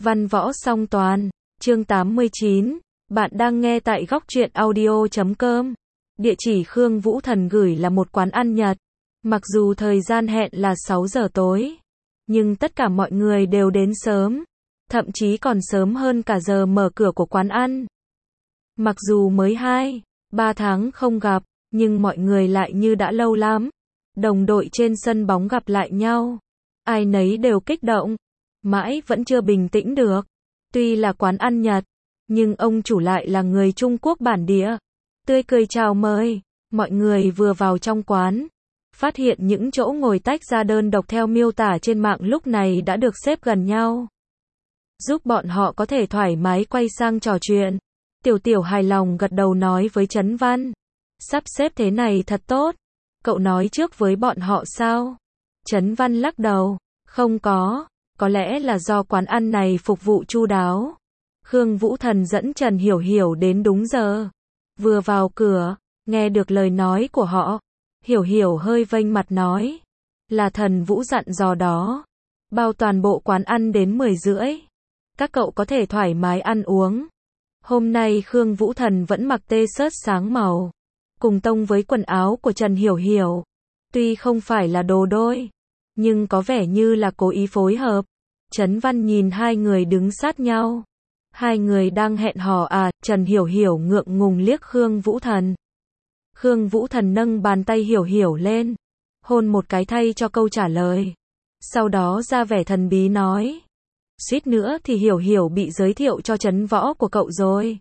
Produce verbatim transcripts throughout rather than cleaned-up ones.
Văn võ song toàn, chương tám mươi chín, bạn đang nghe tại góc truyện audio chấm com. Địa chỉ Khương Vũ Thần gửi là một quán ăn Nhật. Mặc dù thời gian hẹn là sáu giờ tối, nhưng tất cả mọi người đều đến sớm, thậm chí còn sớm hơn cả giờ mở cửa của quán ăn. Mặc dù mới hai, ba tháng không gặp, nhưng mọi người lại như đã lâu lắm. Đồng đội trên sân bóng gặp lại nhau, ai nấy đều kích động, mãi vẫn chưa bình tĩnh được. Tuy là quán ăn Nhật, nhưng ông chủ lại là người Trung Quốc bản địa. Tươi cười chào mời, mọi người vừa vào trong quán, phát hiện những chỗ ngồi tách ra đơn độc theo miêu tả trên mạng lúc này đã được xếp gần nhau, giúp bọn họ có thể thoải mái quay sang trò chuyện. Tiểu Tiểu hài lòng gật đầu nói với Trấn Văn, sắp xếp thế này thật tốt, cậu nói trước với bọn họ sao? Trấn Văn lắc đầu, không có, có lẽ là do quán ăn này phục vụ chu đáo. Khương Vũ Thần dẫn Trần Hiểu Hiểu đến đúng giờ. Vừa vào cửa, nghe được lời nói của họ, Hiểu Hiểu hơi vênh mặt nói, là Thần Vũ dặn dò đó, bao toàn bộ quán ăn đến mười rưỡi. Các cậu có thể thoải mái ăn uống. Hôm nay Khương Vũ Thần vẫn mặc t-shirt sáng màu, cùng tông với quần áo của Trần Hiểu Hiểu. Tuy không phải là đồ đôi, nhưng có vẻ như là cố ý phối hợp. Trấn Văn nhìn hai người đứng sát nhau. Hai người đang hẹn hò à? Trần Hiểu Hiểu ngượng ngùng liếc Khương Vũ Thần. Khương Vũ Thần nâng bàn tay Hiểu Hiểu lên, hôn một cái thay cho câu trả lời. Sau đó ra vẻ thần bí nói, suýt nữa thì Hiểu Hiểu bị giới thiệu cho Trấn Võ của cậu rồi.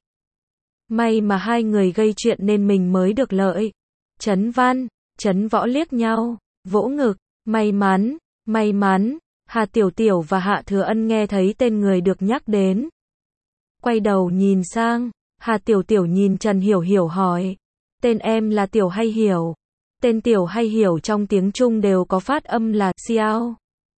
May mà hai người gây chuyện nên mình mới được lợi. Trấn Văn, Trấn Võ liếc nhau, vỗ ngực, may mắn, may mắn. Hà Tiểu Tiểu và Hạ Thừa Ân nghe thấy tên người được nhắc đến, quay đầu nhìn sang. Hà Tiểu Tiểu nhìn Trần Hiểu Hiểu hỏi, tên em là Tiểu hay Hiểu? Tên Tiểu hay Hiểu trong tiếng Trung đều có phát âm là xiao.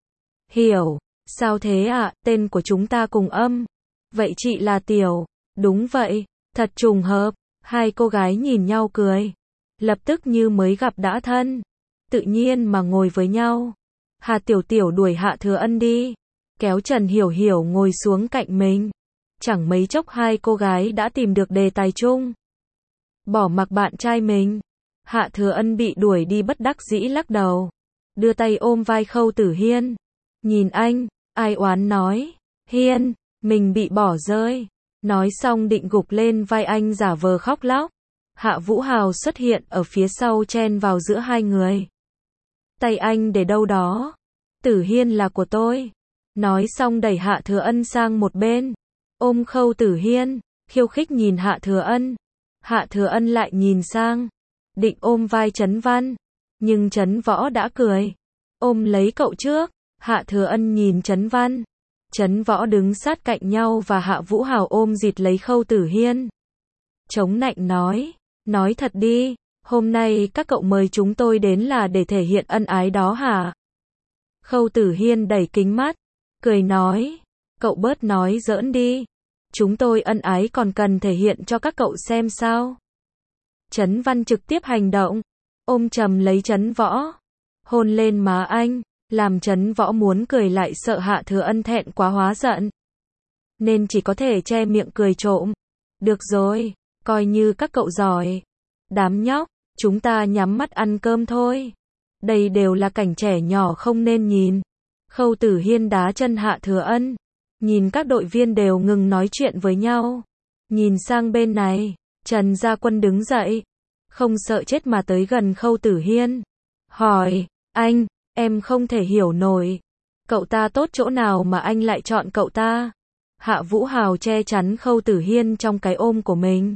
Hiểu, sao thế ạ? À? Tên của chúng ta cùng âm. Vậy chị là Tiểu? Đúng vậy, thật trùng hợp. Hai cô gái nhìn nhau cười, lập tức như mới gặp đã thân, tự nhiên mà ngồi với nhau. Hà Tiểu Tiểu đuổi Hạ Thừa Ân đi, kéo Trần Hiểu Hiểu ngồi xuống cạnh mình. Chẳng mấy chốc hai cô gái đã tìm được đề tài chung. Bỏ mặc bạn trai mình. Hạ Thừa Ân bị đuổi đi bất đắc dĩ lắc đầu, đưa tay ôm vai Khâu Tử Hiên. Nhìn anh, ai oán nói, Hiên, mình bị bỏ rơi. Nói xong định gục lên vai anh giả vờ khóc lóc. Hạ Vũ Hào xuất hiện ở phía sau chen vào giữa hai người. Tay anh để đâu đó? Tử Hiên là của tôi. Nói xong đẩy Hạ Thừa Ân sang một bên, ôm Khâu Tử Hiên, khiêu khích nhìn Hạ Thừa Ân. Hạ Thừa Ân lại nhìn sang, định ôm vai Trấn Văn, nhưng Trấn Võ đã cười, ôm lấy cậu trước. Hạ Thừa Ân nhìn Trấn Văn, Trấn Võ đứng sát cạnh nhau và Hạ Vũ Hào ôm dịt lấy Khâu Tử Hiên. Chống nạnh nói, nói thật đi, hôm nay các cậu mời chúng tôi đến là để thể hiện ân ái đó hả? Khâu Tử Hiên đẩy kính mắt, cười nói, cậu bớt nói giỡn đi, chúng tôi ân ái còn cần thể hiện cho các cậu xem sao? Trấn Văn trực tiếp hành động, ôm chầm lấy Trấn Võ, hôn lên má anh, làm Trấn Võ muốn cười lại sợ Hạ Thừa Ân thẹn quá hóa giận, nên chỉ có thể che miệng cười trộm. Được rồi, coi như các cậu giỏi. Đám nhóc, chúng ta nhắm mắt ăn cơm thôi. Đây đều là cảnh trẻ nhỏ không nên nhìn. Khâu Tử Hiên đá chân Hạ Thừa Ân, nhìn các đội viên đều ngừng nói chuyện với nhau. Nhìn sang bên này, Trần Gia Quân đứng dậy, không sợ chết mà tới gần Khâu Tử Hiên, hỏi, anh, em không thể hiểu nổi, cậu ta tốt chỗ nào mà anh lại chọn cậu ta? Hạ Vũ Hào che chắn Khâu Tử Hiên trong cái ôm của mình,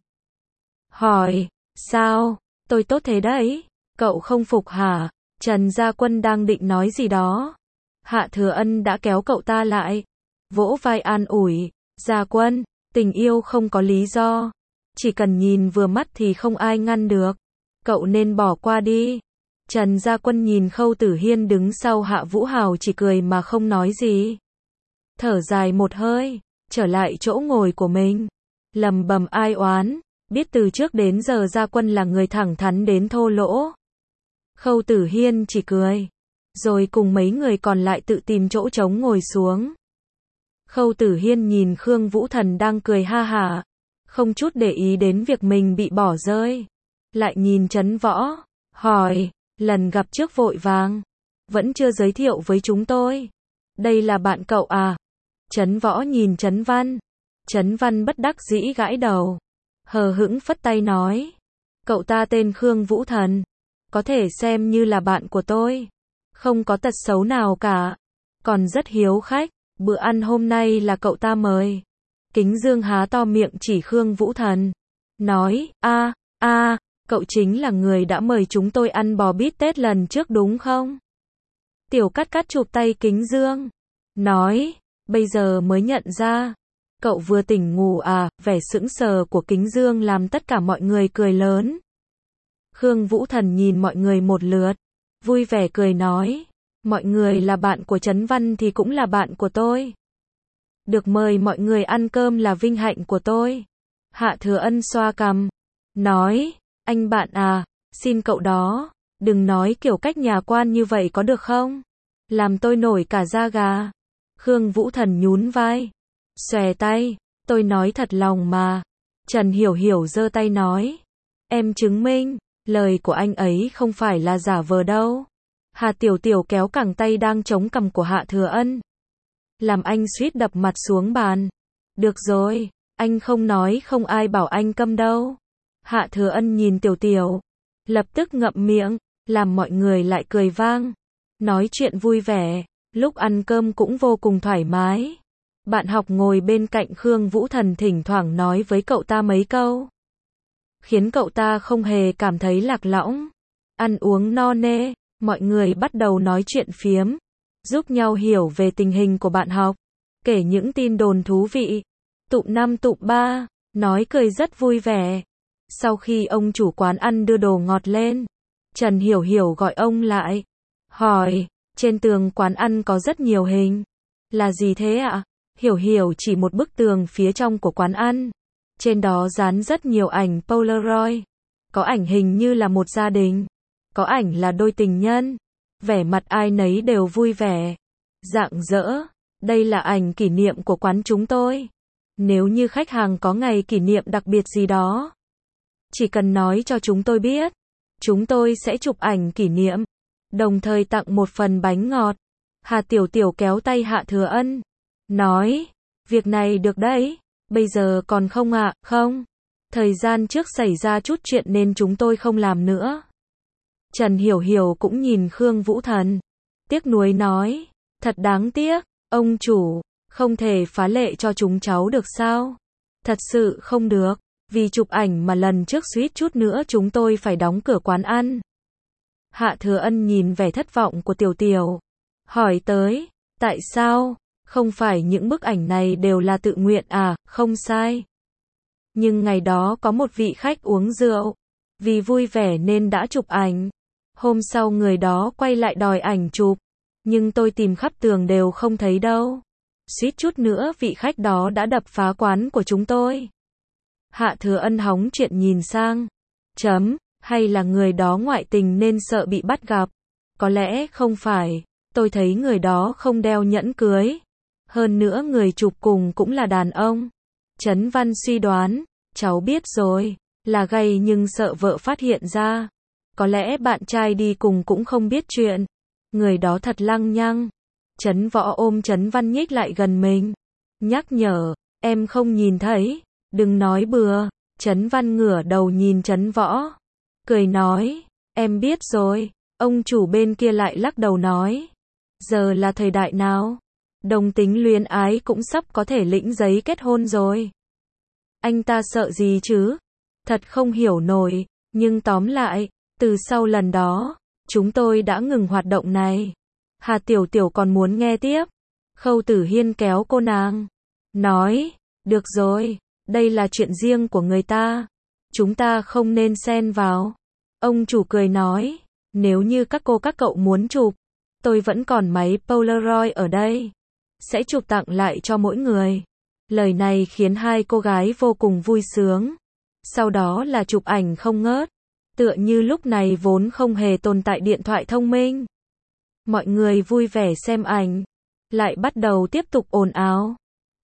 hỏi, sao, tôi tốt thế đấy, cậu không phục hả? Trần Gia Quân đang định nói gì đó, Hạ Thừa Ân đã kéo cậu ta lại, vỗ vai an ủi, Gia Quân, tình yêu không có lý do, chỉ cần nhìn vừa mắt thì không ai ngăn được, cậu nên bỏ qua đi. Trần Gia Quân nhìn Khâu Tử Hiên đứng sau Hạ Vũ Hào chỉ cười mà không nói gì. Thở dài một hơi, trở lại chỗ ngồi của mình, lầm bầm ai oán, biết từ trước đến giờ Gia Quân là người thẳng thắn đến thô lỗ. Khâu Tử Hiên chỉ cười, rồi cùng mấy người còn lại tự tìm chỗ trống ngồi xuống. Khâu Tử Hiên nhìn Khương Vũ Thần đang cười ha hả, không chút để ý đến việc mình bị bỏ rơi. Lại nhìn Trấn Võ, hỏi, lần gặp trước vội vàng, vẫn chưa giới thiệu với chúng tôi. Đây là bạn cậu à? Trấn Võ nhìn Trấn Văn. Trấn Văn bất đắc dĩ gãi đầu, hờ hững phất tay nói, cậu ta tên Khương Vũ Thần, có thể xem như là bạn của tôi, không có tật xấu nào cả, còn rất hiếu khách, bữa ăn hôm nay là cậu ta mời. Kính Dương há to miệng chỉ Khương Vũ Thần, nói, a, a, cậu chính là người đã mời chúng tôi ăn bò bít tết lần trước đúng không? Tiểu Cát Cát chụp tay Kính Dương, nói, bây giờ mới nhận ra, cậu vừa tỉnh ngủ à? Vẻ sững sờ của Kính Dương làm tất cả mọi người cười lớn. Khương Vũ Thần nhìn mọi người một lượt, vui vẻ cười nói, mọi người là bạn của Trấn Văn thì cũng là bạn của tôi. Được mời mọi người ăn cơm là vinh hạnh của tôi. Hạ Thừa Ân xoa cằm, nói, anh bạn à, xin cậu đó, đừng nói kiểu cách nhà quan như vậy có được không? Làm tôi nổi cả da gà. Khương Vũ Thần nhún vai, xòe tay, tôi nói thật lòng mà. Trần Hiểu Hiểu giơ tay nói, em chứng minh, lời của anh ấy không phải là giả vờ đâu. Hà Tiểu Tiểu kéo cẳng tay đang chống cằm của Hạ Thừa Ân, làm anh suýt đập mặt xuống bàn. Được rồi, anh không nói không ai bảo anh câm đâu. Hạ Thừa Ân nhìn Tiểu Tiểu, lập tức ngậm miệng, làm mọi người lại cười vang. Nói chuyện vui vẻ, lúc ăn cơm cũng vô cùng thoải mái. Bạn học ngồi bên cạnh Khương Vũ Thần thỉnh thoảng nói với cậu ta mấy câu, khiến cậu ta không hề cảm thấy lạc lõng. Ăn uống no nê, mọi người bắt đầu nói chuyện phiếm, giúp nhau hiểu về tình hình của bạn học, kể những tin đồn thú vị, tụm năm tụm ba, nói cười rất vui vẻ. Sau khi ông chủ quán ăn đưa đồ ngọt lên, Trần Hiểu Hiểu gọi ông lại, hỏi, trên tường quán ăn có rất nhiều hình. Là gì thế ạ? Hiểu Hiểu chỉ một bức tường phía trong của quán ăn. Trên đó dán rất nhiều ảnh Polaroid. Có ảnh hình như là một gia đình, có ảnh là đôi tình nhân. Vẻ mặt ai nấy đều vui vẻ, rạng rỡ. Đây là ảnh kỷ niệm của quán chúng tôi. Nếu như khách hàng có ngày kỷ niệm đặc biệt gì đó, chỉ cần nói cho chúng tôi biết, chúng tôi sẽ chụp ảnh kỷ niệm, đồng thời tặng một phần bánh ngọt. Hà Tiểu Tiểu kéo tay Hạ Thừa Ân, nói, việc này được đấy, bây giờ còn không ạ? Không, thời gian trước xảy ra chút chuyện nên chúng tôi không làm nữa. Trần Hiểu Hiểu cũng nhìn Khương Vũ Thần, tiếc nuối nói, thật đáng tiếc, ông chủ, không thể phá lệ cho chúng cháu được sao? Thật sự không được, vì chụp ảnh mà lần trước suýt chút nữa chúng tôi phải đóng cửa quán ăn. Hạ Thừa Ân nhìn vẻ thất vọng của Tiểu Tiểu, hỏi tới, tại sao? Không phải những bức ảnh này đều là tự nguyện à? Không sai. Nhưng ngày đó có một vị khách uống rượu, vì vui vẻ nên đã chụp ảnh. Hôm sau người đó quay lại đòi ảnh chụp, nhưng tôi tìm khắp tường đều không thấy đâu. Suýt chút nữa vị khách đó đã đập phá quán của chúng tôi. Hạ Thừa Ân hóng chuyện nhìn sang. Chấm, hay là người đó ngoại tình nên sợ bị bắt gặp? Có lẽ không phải, tôi thấy người đó không đeo nhẫn cưới. Hơn nữa người chụp cùng cũng là đàn ông. Trấn Văn suy đoán, cháu biết rồi, là gay nhưng sợ vợ phát hiện ra. Có lẽ bạn trai đi cùng cũng không biết chuyện. Người đó thật lăng nhăng. Trấn Võ ôm Trấn Văn nhích lại gần mình, nhắc nhở, em không nhìn thấy, đừng nói bừa. Trấn Văn ngửa đầu nhìn Trấn Võ, cười nói, em biết rồi. Ông chủ bên kia lại lắc đầu nói, giờ là thời đại nào? Đồng tính luyến ái cũng sắp có thể lĩnh giấy kết hôn rồi. Anh ta sợ gì chứ? Thật không hiểu nổi, nhưng tóm lại, từ sau lần đó, chúng tôi đã ngừng hoạt động này. Hà Tiểu Tiểu còn muốn nghe tiếp. Khâu Tử Hiên kéo cô nàng, nói, được rồi, đây là chuyện riêng của người ta, chúng ta không nên xen vào. Ông chủ cười nói, nếu như các cô các cậu muốn chụp, tôi vẫn còn máy Polaroid ở đây, sẽ chụp tặng lại cho mỗi người. Lời này khiến hai cô gái vô cùng vui sướng. Sau đó là chụp ảnh không ngớt, tựa như lúc này vốn không hề tồn tại điện thoại thông minh. Mọi người vui vẻ xem ảnh, lại bắt đầu tiếp tục ồn ào.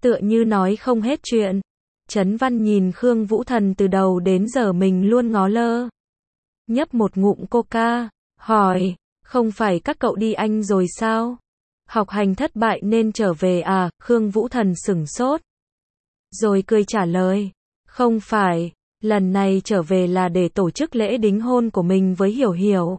Tựa như nói không hết chuyện. Trấn Văn nhìn Khương Vũ Thần từ đầu đến giờ mình luôn ngó lơ. Nhấp một ngụm coca, hỏi, không phải các cậu đi Anh rồi sao? Học hành thất bại nên trở về à? Khương Vũ Thần sửng sốt. Rồi cười trả lời, không phải, lần này trở về là để tổ chức lễ đính hôn của mình với Hiểu Hiểu.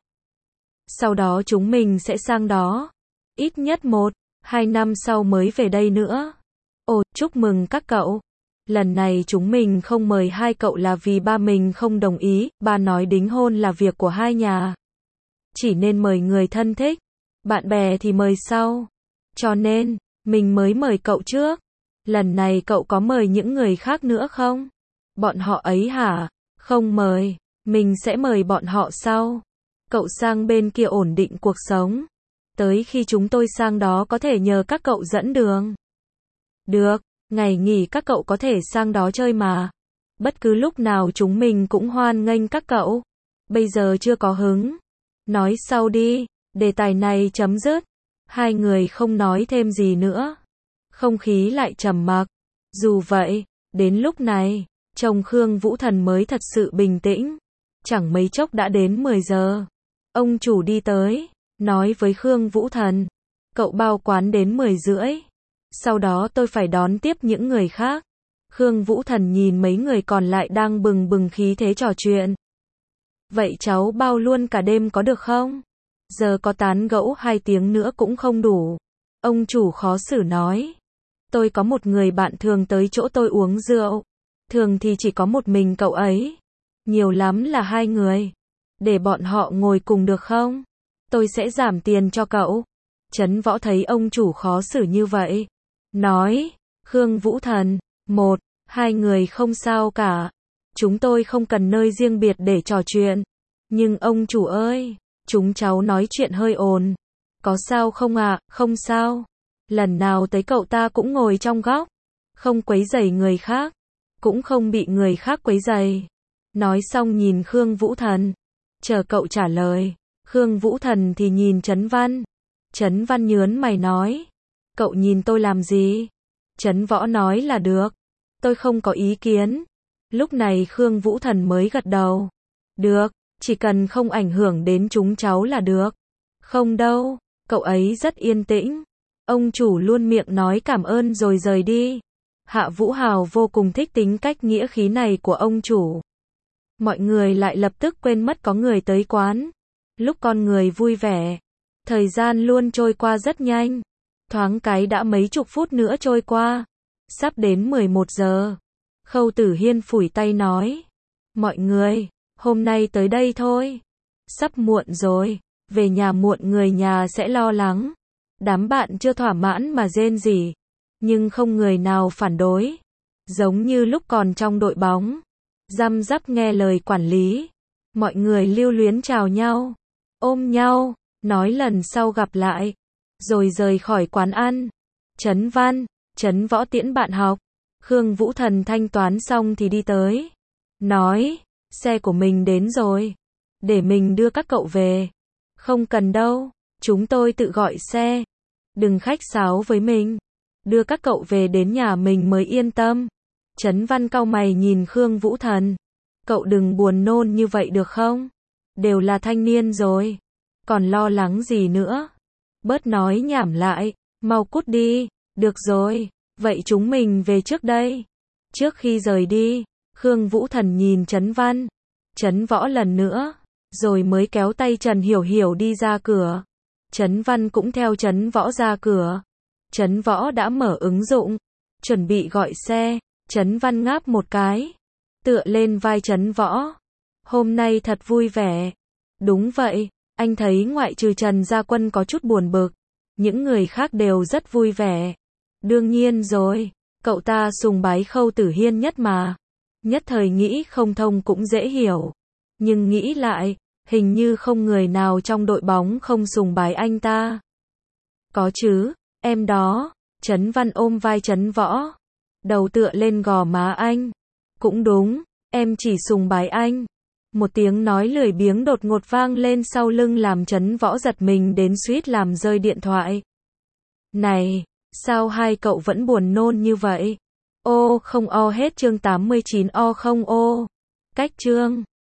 Sau đó chúng mình sẽ sang đó. Ít nhất một, hai năm sau mới về đây nữa. Ồ, chúc mừng các cậu. Lần này chúng mình không mời hai cậu là vì ba mình không đồng ý, ba nói đính hôn là việc của hai nhà. Chỉ nên mời người thân thích, bạn bè thì mời sau. Cho nên, mình mới mời cậu trước. Lần này cậu có mời những người khác nữa không? Bọn họ ấy hả? Không mời, mình sẽ mời bọn họ sau. Cậu sang bên kia ổn định cuộc sống. Tới khi chúng tôi sang đó có thể nhờ các cậu dẫn đường. Được, ngày nghỉ các cậu có thể sang đó chơi mà. Bất cứ lúc nào chúng mình cũng hoan nghênh các cậu. Bây giờ chưa có hứng. Nói sau đi, đề tài này chấm dứt. Hai người không nói thêm gì nữa. Không khí lại trầm mặc. Dù vậy, đến lúc này, chồng Khương Vũ Thần mới thật sự bình tĩnh. Chẳng mấy chốc đã đến mười giờ. Ông chủ đi tới, nói với Khương Vũ Thần, cậu bao quán đến mười rưỡi. Sau đó tôi phải đón tiếp những người khác. Khương Vũ Thần nhìn mấy người còn lại đang bừng bừng khí thế trò chuyện. Vậy cháu bao luôn cả đêm có được không? Giờ có tán gẫu hai tiếng nữa cũng không đủ. Ông chủ khó xử nói. Tôi có một người bạn thường tới chỗ tôi uống rượu. Thường thì chỉ có một mình cậu ấy. Nhiều lắm là hai người. Để bọn họ ngồi cùng được không? Tôi sẽ giảm tiền cho cậu. Trấn Võ thấy ông chủ khó xử như vậy. Nói, Khương Vũ Thần, một, hai người không sao cả. Chúng tôi không cần nơi riêng biệt để trò chuyện. Nhưng ông chủ ơi, chúng cháu nói chuyện hơi ồn. Có sao không ạ? À? Không sao. Lần nào tới cậu ta cũng ngồi trong góc. Không quấy rầy người khác. Cũng không bị người khác quấy rầy. Nói xong nhìn Khương Vũ Thần. Chờ cậu trả lời. Khương Vũ Thần thì nhìn Trấn Văn. Trấn Văn nhớn mày nói. Cậu nhìn tôi làm gì? Trấn Võ nói là được. Tôi không có ý kiến. Lúc này Khương Vũ Thần mới gật đầu. Được, chỉ cần không ảnh hưởng đến chúng cháu là được. Không đâu, cậu ấy rất yên tĩnh. Ông chủ luôn miệng nói cảm ơn rồi rời đi. Hạ Vũ Hào vô cùng thích tính cách nghĩa khí này của ông chủ. Mọi người lại lập tức quên mất có người tới quán. Lúc con người vui vẻ, thời gian luôn trôi qua rất nhanh. Thoáng cái đã mấy chục phút nữa trôi qua. Sắp đến mười một giờ. Khâu Tử Hiên phủi tay nói. Mọi người, hôm nay tới đây thôi. Sắp muộn rồi, về nhà muộn người nhà sẽ lo lắng. Đám bạn chưa thỏa mãn mà rên rỉ. Nhưng không người nào phản đối. Giống như lúc còn trong đội bóng. Răm rắp nghe lời quản lý. Mọi người lưu luyến chào nhau. Ôm nhau, nói lần sau gặp lại. Rồi rời khỏi quán ăn. Trấn Văn, Trấn Võ tiễn bạn học. Khương Vũ Thần thanh toán xong thì đi tới. Nói, xe của mình đến rồi. Để mình đưa các cậu về. Không cần đâu, chúng tôi tự gọi xe. Đừng khách sáo với mình. Đưa các cậu về đến nhà mình mới yên tâm. Trấn Văn cau mày nhìn Khương Vũ Thần. Cậu đừng buồn nôn như vậy được không? Đều là thanh niên rồi. Còn lo lắng gì nữa? Bớt nói nhảm lại. Mau cút đi. Được rồi. Vậy chúng mình về trước đây. Trước khi rời đi, Khương Vũ Thần nhìn Trấn Văn. Trấn Võ lần nữa. Rồi mới kéo tay Trần Hiểu Hiểu đi ra cửa. Trấn Văn cũng theo Trấn Võ ra cửa. Trấn Võ đã mở ứng dụng. Chuẩn bị gọi xe. Trấn Văn ngáp một cái. Tựa lên vai Trấn Võ. Hôm nay thật vui vẻ. Đúng vậy, anh thấy ngoại trừ Trần Gia Quân có chút buồn bực. Những người khác đều rất vui vẻ. Đương nhiên rồi, cậu ta sùng bái Khâu Tử Hiên nhất mà. Nhất thời nghĩ không thông cũng dễ hiểu. Nhưng nghĩ lại, hình như không người nào trong đội bóng không sùng bái anh ta. Có chứ, em đó. Trấn Văn ôm vai Trấn Võ. Đầu tựa lên gò má anh. Cũng đúng, em chỉ sùng bái anh. Một tiếng nói lười biếng đột ngột vang lên sau lưng làm Trấn Võ giật mình đến suýt làm rơi điện thoại. Này, Sao hai cậu vẫn buồn nôn như vậy? Ô không o hết chương tám mươi chín o không ô. Cách chương